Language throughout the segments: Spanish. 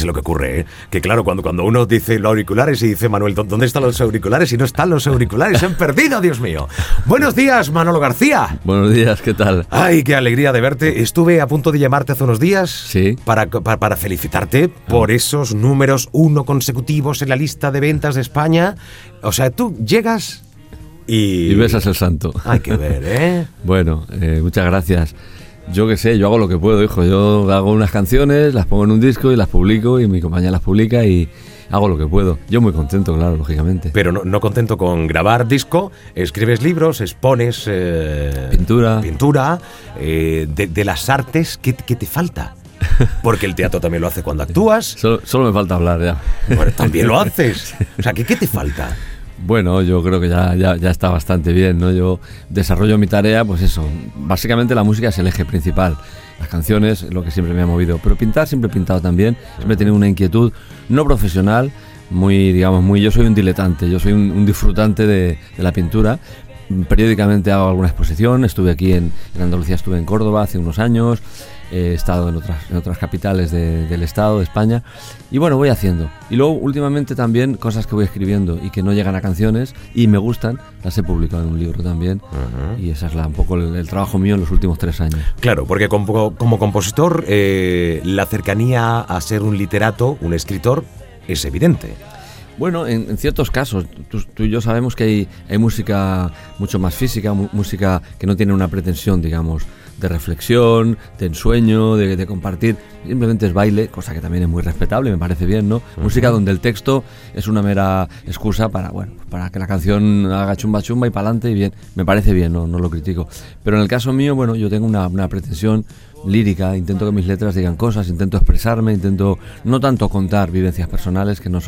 lo que ocurre, ¿eh? Que claro, cuando uno dice los auriculares y dice, Manuel, ¿dónde están los auriculares? Y no están los auriculares, se han perdido, Dios mío. Buenos días, Manolo García. Buenos días, ¿qué tal? Ay, qué alegría de verte. Estuve a punto de llamarte hace unos días, sí, para felicitarte por esos números 1 consecutivos en la lista de ventas de España. O sea, tú llegas y besas el santo. Hay que ver, ¿eh? Bueno, muchas gracias. Yo qué sé, yo hago lo que puedo, hijo. Yo hago unas canciones, las pongo en un disco y las publico, y mi compañía las publica y hago lo que puedo. Yo muy contento, claro, lógicamente. Pero no contento con grabar disco, escribes libros, expones pintura de las artes. ¿Qué te falta? Porque el teatro también lo hace cuando actúas. Solo me falta hablar ya. Bueno, también lo haces. O sea, ¿qué te falta? Bueno, yo creo que ya está bastante bien, ¿no? Yo desarrollo mi tarea, pues eso. Básicamente la música es el eje principal. Las canciones es lo que siempre me ha movido. Pero pintar siempre he pintado también. Siempre he tenido una inquietud no profesional, yo soy un diletante, yo soy un disfrutante de la pintura. Periódicamente hago alguna exposición. Estuve aquí en Andalucía, estuve en Córdoba hace unos años. He estado en otras capitales del estado, de España, y bueno, voy haciendo. Y luego últimamente también cosas que voy escribiendo y que no llegan a canciones y me gustan, las he publicado en un libro también. Y esa es un poco el trabajo mío en los últimos 3 años. Claro, porque como compositor, la cercanía a ser un literato, un escritor, es evidente. Bueno, en ciertos casos, tú y yo sabemos que hay música mucho más física, música que no tiene una pretensión, digamos, de reflexión, de ensueño, de compartir. Simplemente es baile, cosa que también es muy respetable, me parece bien, ¿no? Música donde el texto es una mera excusa para que la canción haga chumba chumba y para adelante y bien. Me parece bien, no lo critico. Pero en el caso mío, bueno, yo tengo una pretensión lírica, intento que mis letras digan cosas, intento expresarme, intento no tanto contar vivencias personales, que no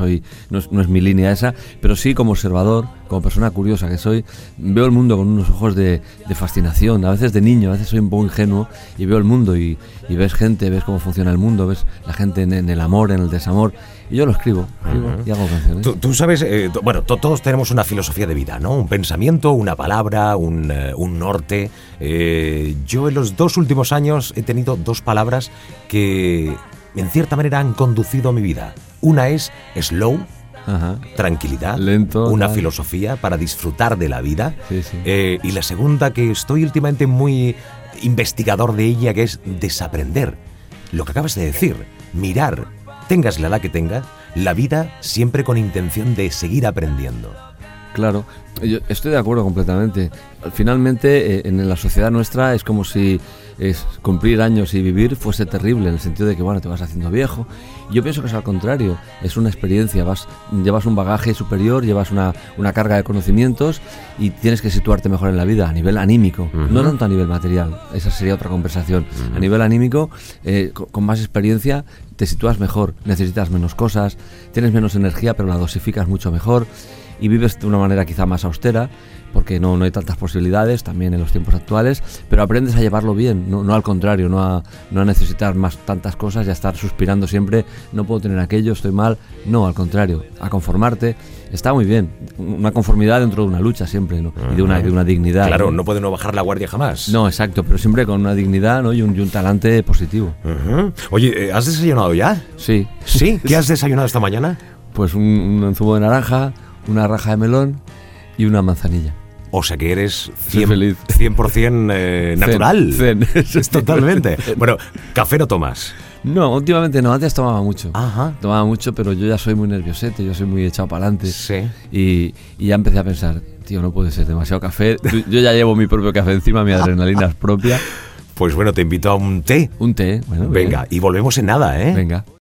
es mi línea esa, pero sí como observador, como persona curiosa que soy, veo el mundo con unos ojos de fascinación, a veces de niño, a veces soy un poco ingenuo y veo el mundo y ves gente, ves cómo funciona el mundo, ves la gente en el amor, en el desamor, y yo lo escribo y hago canciones. Tú sabes, todos tenemos una filosofía de vida, ¿no? Un pensamiento, una palabra, un norte. Yo en los 2 últimos años he tenido 2 palabras que en cierta manera han conducido mi vida. Una es slow, tranquilidad, lento, una filosofía para disfrutar de la vida. Sí. Y la segunda, que estoy últimamente muy investigador de ella, que es desaprender. Lo que acabas de decir, mirar, tengas la edad que tengas, la vida siempre con intención de seguir aprendiendo. Claro, yo estoy de acuerdo completamente. Finalmente, en la sociedad nuestra es como si cumplir años y vivir fuese terrible, en el sentido de que, te vas haciendo viejo. Yo pienso que es al contrario, es una experiencia, llevas un bagaje superior, llevas una carga de conocimientos y tienes que situarte mejor en la vida, a nivel anímico, no tanto a nivel material, esa sería otra conversación. A nivel anímico, con más experiencia, te sitúas mejor, necesitas menos cosas, tienes menos energía, pero la dosificas mucho mejor. Y vives de una manera quizá más austera, porque no hay tantas posibilidades también en los tiempos actuales, pero aprendes a llevarlo bien, no al contrario, no a necesitar tantas cosas y a estar suspirando siempre, no puedo tener aquello, estoy mal, no, al contrario, a conformarte. Está muy bien, una conformidad dentro de una lucha siempre, ¿no? Y de una dignidad. Claro, no puede no bajar la guardia jamás. No, exacto, pero siempre con una dignidad, ¿no? y un talante positivo. Oye, ¿has desayunado ya? Sí. ¿Sí? ¿Qué has desayunado esta mañana? Pues un zumo de naranja, una raja de melón y una manzanilla. O sea que eres 100% natural. Zen. Es totalmente. Bueno, ¿café no tomas? No, últimamente no, antes tomaba mucho. Ajá. Tomaba mucho, pero yo ya soy muy nerviosete, yo soy muy echado para adelante. Sí. Y ya empecé a pensar, tío, no puede ser demasiado café. Yo ya llevo mi propio café encima, mi adrenalina es propia. Pues bueno, te invito a un té. Un té, bueno. Venga, y volvemos en nada, ¿eh? Venga.